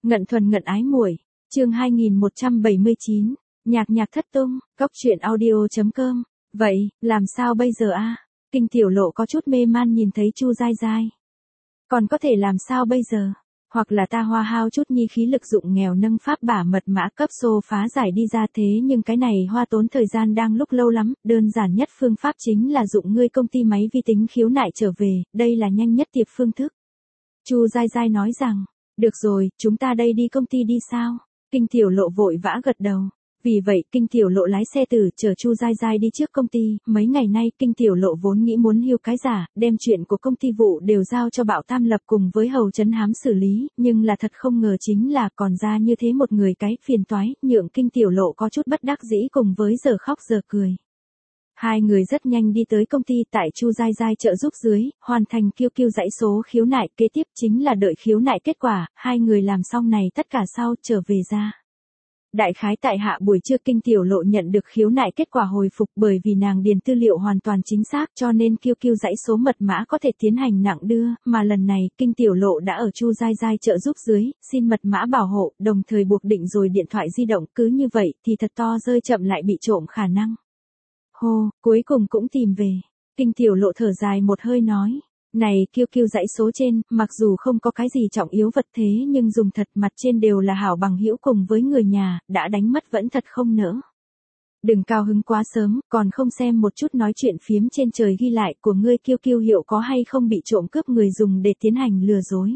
Ngận thuần ngận ái muội, chương 2179, nhạc nhạc thất tung, cóc truyện audio.com. Vậy, làm sao bây giờ a? Kinh Tiểu Lộ có chút mê man nhìn thấy Chu Giai Giai. Còn có thể làm sao bây giờ? Hoặc là ta hoa hao chút nhi khí lực dụng nghèo nâng pháp bả mật mã cấp xô phá giải đi ra, thế nhưng cái này hoa tốn thời gian đang lúc lâu lắm, đơn giản nhất phương pháp chính là dụng ngươi công ty máy vi tính khiếu nại trở về, đây là nhanh nhất tiệp phương thức. Chu Giai Giai nói rằng, được rồi, chúng ta đây đi công ty đi sao? Kinh Tiểu Lộ vội vã gật đầu. Vì vậy, Kinh Tiểu Lộ lái xe từ chở Chu Giai Giai đi trước công ty. Mấy ngày nay, Kinh Tiểu Lộ vốn nghĩ muốn hưu cái giả, đem chuyện của công ty vụ đều giao cho Bảo Tam Lập cùng với Hầu Trấn Hám xử lý, nhưng là thật không ngờ chính là còn ra như thế một người cái phiền toái, nhượng Kinh Tiểu Lộ có chút bất đắc dĩ cùng với giờ khóc giờ cười. Hai người rất nhanh đi tới công ty, tại Chu Giai Giai trợ giúp dưới, hoàn thành QQ dãy số khiếu nại, kế tiếp chính là đợi khiếu nại kết quả, hai người làm xong này tất cả sau trở về ra. Đại khái tại hạ buổi trưa Kinh Tiểu Lộ nhận được khiếu nại kết quả hồi phục, bởi vì nàng điền tư liệu hoàn toàn chính xác cho nên QQ dãy số mật mã có thể tiến hành nặng đưa, mà lần này Kinh Tiểu Lộ đã ở Chu Giai Giai trợ giúp dưới, xin mật mã bảo hộ, đồng thời buộc định rồi điện thoại di động, cứ như vậy thì thật to rơi chậm lại bị trộm khả năng. Hô, cuối cùng cũng tìm về. Kinh Tiểu Lộ thở dài một hơi nói. Này QQ dãy số trên, mặc dù không có cái gì trọng yếu vật thế nhưng dùng thật, mặt trên đều là hảo bằng hữu cùng với người nhà, đã đánh mất vẫn thật không nỡ. Đừng cao hứng quá sớm, còn không xem một chút nói chuyện phiếm trên trời ghi lại của ngươi QQ hiệu có hay không bị trộm cướp người dùng để tiến hành lừa dối.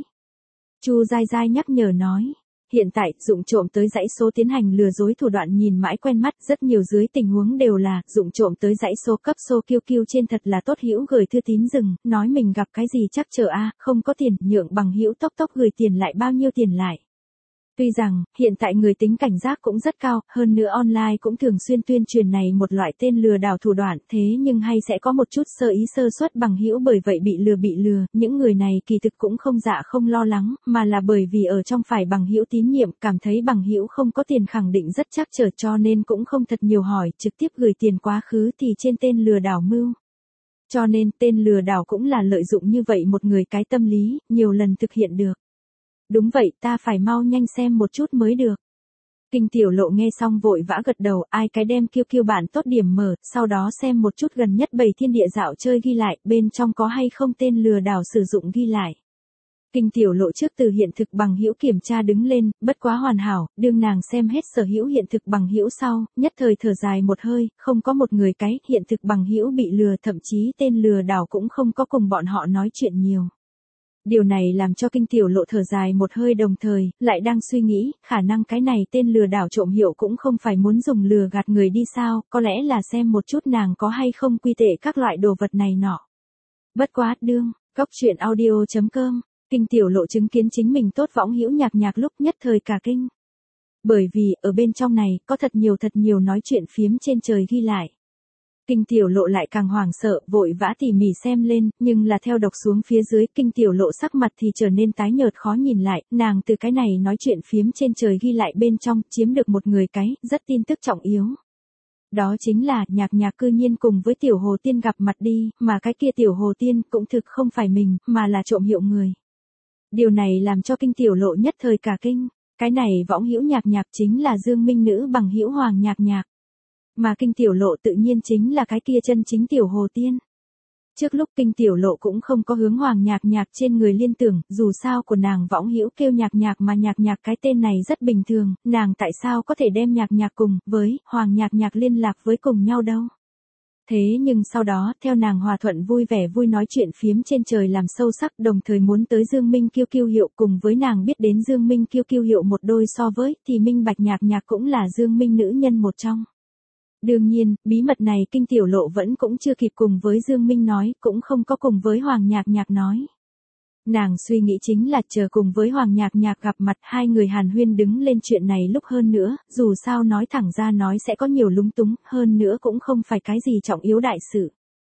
Chu Giai Giai nhắc nhở nói. Hiện tại, dụng trộm tới dãy số tiến hành lừa dối thủ đoạn nhìn mãi quen mắt, rất nhiều dưới tình huống đều là, dụng trộm tới dãy số cấp số QQ trên thật là tốt hữu gửi thư tín rừng, nói mình gặp cái gì chắc chờ không có tiền, nhượng bằng hữu tốc tốc gửi tiền lại bao nhiêu tiền lại. Tuy rằng, hiện tại người tính cảnh giác cũng rất cao, hơn nữa online cũng thường xuyên tuyên truyền này một loại tên lừa đảo thủ đoạn, thế nhưng hay sẽ có một chút sơ ý sơ suất bằng hữu bởi vậy bị lừa, những người này kỳ thực cũng không dạ không lo lắng, mà là bởi vì ở trong phải bằng hữu tín nhiệm, cảm thấy bằng hữu không có tiền khẳng định rất chắc chở cho nên cũng không thật nhiều hỏi, trực tiếp gửi tiền quá khứ thì trên tên lừa đảo mưu. Cho nên tên lừa đảo cũng là lợi dụng như vậy một người cái tâm lý, nhiều lần thực hiện được. Đúng vậy, ta phải mau nhanh xem một chút mới được. Kinh Tiểu Lộ nghe xong vội vã gật đầu, ai cái đem QQ bản tốt điểm mở, sau đó xem một chút gần nhất 7 thiên địa dạo chơi ghi lại, bên trong có hay không tên lừa đảo sử dụng ghi lại. Kinh Tiểu Lộ trước từ hiện thực bằng hữu kiểm tra đứng lên, bất quá hoàn hảo, đương nàng xem hết sở hữu hiện thực bằng hữu sau, nhất thời thở dài một hơi, không có một người cái hiện thực bằng hữu bị lừa, thậm chí tên lừa đảo cũng không có cùng bọn họ nói chuyện nhiều. Điều này làm cho Kinh Tiểu Lộ thở dài một hơi đồng thời, lại đang suy nghĩ, khả năng cái này tên lừa đảo trộm hiệu cũng không phải muốn dùng lừa gạt người đi sao, có lẽ là xem một chút nàng có hay không quy tệ các loại đồ vật này nọ. Bất quá, đương, cóc truyện audio.com, Kinh Tiểu Lộ chứng kiến chính mình tốt võng hữu nhạc nhạc lúc nhất thời cả kinh. Bởi vì, ở bên trong này, có thật nhiều nói chuyện phiếm trên trời ghi lại. Kinh Tiểu Lộ lại càng hoảng sợ, vội vã tỉ mỉ xem lên, nhưng là theo đọc xuống phía dưới, Kinh Tiểu Lộ sắc mặt thì trở nên tái nhợt khó nhìn lại, nàng từ cái này nói chuyện phiếm trên trời ghi lại bên trong, chiếm được một người cái, rất tin tức trọng yếu. Đó chính là, nhạc nhạc cư nhiên cùng với Tiểu Hồ Tiên gặp mặt đi, mà cái kia Tiểu Hồ Tiên cũng thực không phải mình, mà là trộm hiệu người. Điều này làm cho Kinh Tiểu Lộ nhất thời cả kinh, cái này võng hữu nhạc nhạc chính là Dương Minh nữ bằng hữu Hoàng Nhạc Nhạc. Mà Kinh Tiểu Lộ tự nhiên chính là cái kia chân chính Tiểu Hồ Tiên. Trước lúc Kinh Tiểu Lộ cũng không có hướng Hoàng Nhạc Nhạc trên người liên tưởng, dù sao của nàng võng hữu kêu nhạc nhạc mà nhạc nhạc cái tên này rất bình thường, nàng tại sao có thể đem nhạc nhạc cùng với Hoàng Nhạc Nhạc liên lạc với cùng nhau đâu. Thế nhưng sau đó, theo nàng hòa thuận vui vẻ vui nói chuyện phiếm trên trời làm sâu sắc, đồng thời muốn tới Dương Minh QQ hiệu cùng với nàng biết đến Dương Minh QQ hiệu một đôi so với, thì minh bạch nhạc nhạc cũng là Dương Minh nữ nhân một trong. Đương nhiên, bí mật này Kinh Tiểu Lộ vẫn cũng chưa kịp cùng với Dương Minh nói, cũng không có cùng với Hoàng Nhạc Nhạc nói. Nàng suy nghĩ chính là chờ cùng với Hoàng Nhạc Nhạc gặp mặt, hai người hàn huyên đứng lên chuyện này lúc hơn nữa, dù sao nói thẳng ra nói sẽ có nhiều lúng túng, hơn nữa cũng không phải cái gì trọng yếu đại sự.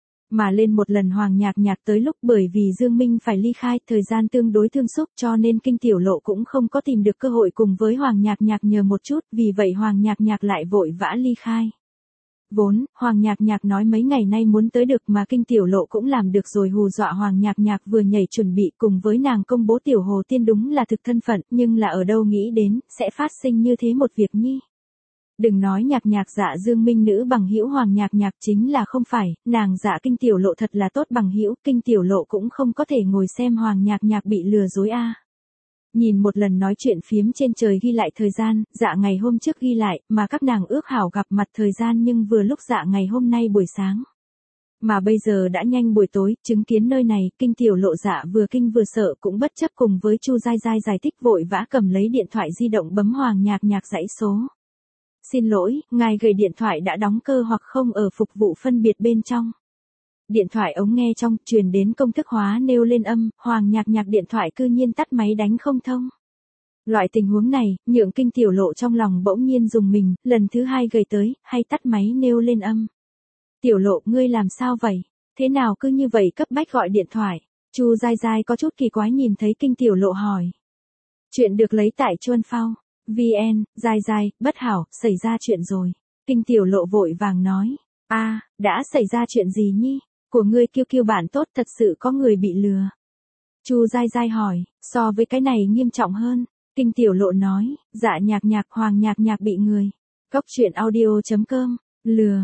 Mà lên một lần Hoàng Nhạc Nhạc tới lúc bởi vì Dương Minh phải ly khai, thời gian tương đối thương xúc cho nên Kinh Tiểu Lộ cũng không có tìm được cơ hội cùng với Hoàng Nhạc Nhạc nhờ một chút, vì vậy Hoàng Nhạc Nhạc lại vội vã ly khai. Vốn, Hoàng Nhạc Nhạc nói mấy ngày nay muốn tới được mà Kinh Tiểu Lộ cũng làm được rồi hù dọa Hoàng Nhạc Nhạc vừa nhảy chuẩn bị cùng với nàng công bố Tiểu Hồ Tiên đúng là thực thân phận, nhưng là ở đâu nghĩ đến, sẽ phát sinh như thế một việc nhi. Đừng nói Nhạc Nhạc dạ Dương Minh nữ bằng hữu Hoàng Nhạc Nhạc chính là không phải, nàng dạ Kinh Tiểu Lộ thật là tốt bằng hữu, Kinh Tiểu Lộ cũng không có thể ngồi xem Hoàng Nhạc Nhạc bị lừa dối a. Nhìn một lần nói chuyện phiếm trên trời ghi lại thời gian, dạ ngày hôm trước ghi lại, mà các nàng ước hảo gặp mặt thời gian nhưng vừa lúc dạ ngày hôm nay buổi sáng. Mà bây giờ đã nhanh buổi tối, chứng kiến nơi này, Kinh Tiểu Lộ dạ vừa kinh vừa sợ cũng bất chấp cùng với Chu Giai Giai giải thích vội vã cầm lấy điện thoại di động bấm Hoàng Nhạc Nhạc dãy số. Xin lỗi, ngài gửi điện thoại đã đóng cơ hoặc không ở phục vụ phân biệt bên trong. Điện thoại ống nghe trong truyền đến công thức hóa nêu lên âm, Hoàng Nhạc Nhạc điện thoại cư nhiên tắt máy đánh không thông. Loại tình huống này, nhượng Kinh Tiểu Lộ trong lòng bỗng nhiên dùng mình, lần thứ hai gầy tới, hay tắt máy nêu lên âm. Tiểu Lộ ngươi làm sao vậy? Thế nào cứ như vậy cấp bách gọi điện thoại? Chu Giai Giai có chút kỳ quái nhìn thấy Kinh Tiểu Lộ hỏi. Chuyện được lấy tại Chuân Phao. VN, Giai Giai, bất hảo, xảy ra chuyện rồi. Kinh Tiểu Lộ vội vàng nói. Đã xảy ra chuyện gì nhi? Của ngươi kiêu bạn tốt thật sự có người bị lừa. Chu Giai Giai hỏi, so với cái này nghiêm trọng hơn. Kinh Tiểu Lộ nói, dạ Nhạc Nhạc Hoàng Nhạc Nhạc bị người. Cốc truyện audio.com, lừa,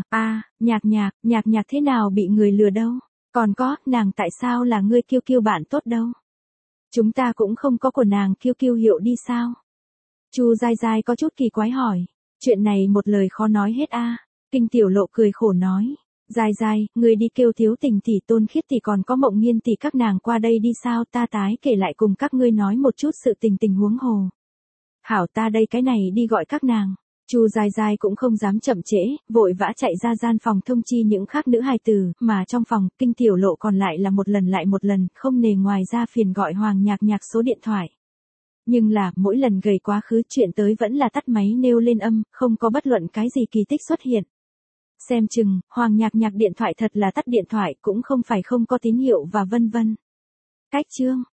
Nhạc Nhạc thế nào bị người lừa đâu? Còn có, nàng tại sao là ngươi kiêu bạn tốt đâu? Chúng ta cũng không có của nàng kiêu hiệu đi sao? Chu Giai Giai có chút kỳ quái hỏi, chuyện này một lời khó nói hết a. Kinh Tiểu Lộ cười khổ nói. Giai Giai, người đi kêu Thiếu Tình tỷ Tôn Khiết tỷ còn có Mộng Nghiên tỷ các nàng qua đây đi sao ta tái kể lại cùng các ngươi nói một chút sự tình huống hồ. Hảo ta đây cái này đi gọi các nàng. Chu Giai Giai cũng không dám chậm trễ, vội vã chạy ra gian phòng thông chi những khác nữ hài tử, mà trong phòng, Kinh Tiểu Lộ còn lại là một lần, không nề ngoài ra phiền gọi Hoàng Nhạc Nhạc số điện thoại. Nhưng là, mỗi lần gầy quá khứ chuyện tới vẫn là tắt máy nêu lên âm, không có bất luận cái gì kỳ tích xuất hiện. Xem chừng, Hoàng Nhạc Nhạc điện thoại thật là tắt điện thoại cũng không phải không có tín hiệu và vân vân. Cách chương.